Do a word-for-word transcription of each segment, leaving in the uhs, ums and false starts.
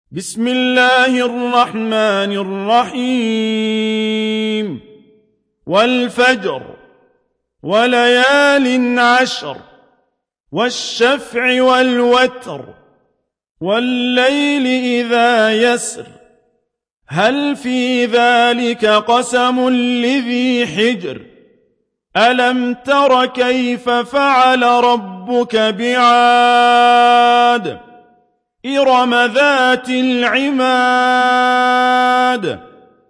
بسم الله الرحمن الرحيم والفجر وليال عشر والشفع والوتر والليل إذا يسر هل في ذلك قسم لذي حجر ألم تر كيف فعل ربك بعاد إرم ذات العماد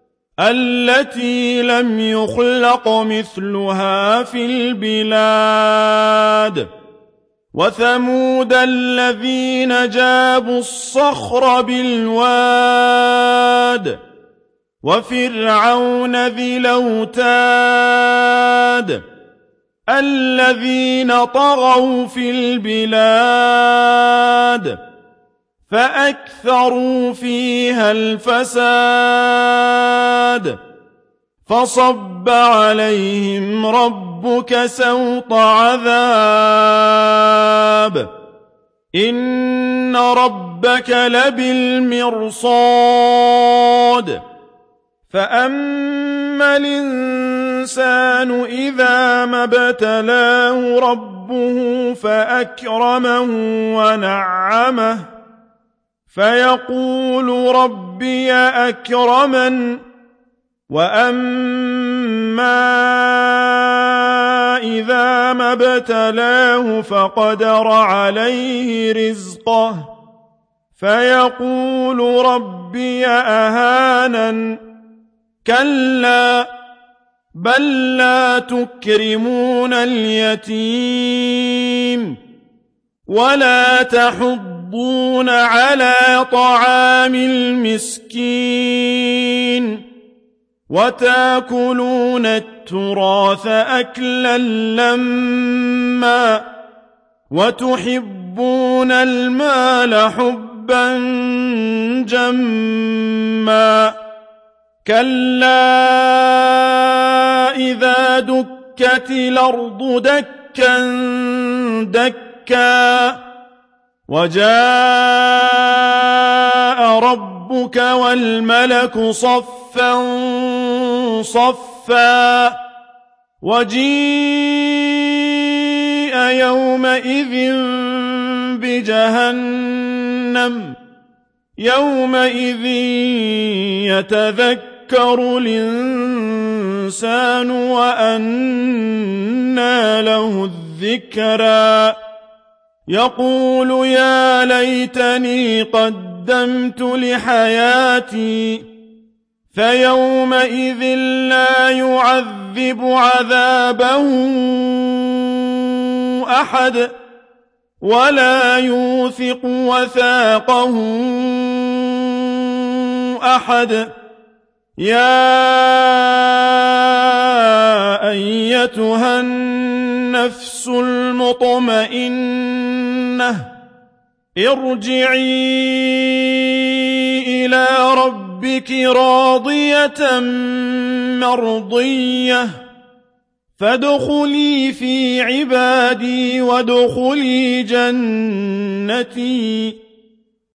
التي لم يخلق مثلها في البلاد وثمود الذين جابوا الصخر بالواد وفرعون ذي الأوتاد الذين طغوا في البلاد فأكثروا فيها الفساد فصب عليهم ربك سوط عذاب إن ربك لبالمرصاد فأما الإنسان إذا ما ابتلاه ربه فأكرمه ونعمه فيقول ربي أكرمن وأما إذا ما ابتلاه فقدر عليه رزقه فيقول ربي أهانن كلا بل لا تكرمون اليتيم ولا تحضون على طعام المسكين وتأكلون التراث أكلا لما وتحبون المال حبا جما كلا إذا دكت الأرض دكا دكا وجاء ربك والملك صفا صفا وجيء يومئذ بجهنم يومئذ يتذكر الإنسان وأنى له الذكرى يقول يا ليتني قدمت لحياتي فيومئذ لا يعذب عذابه أحد ولا يوثق وثاقه أحد يا أيتها النفس المطمئنة ارجعي إلى ربك راضية مرضية فادخلي في عبادي وادخلي جنتي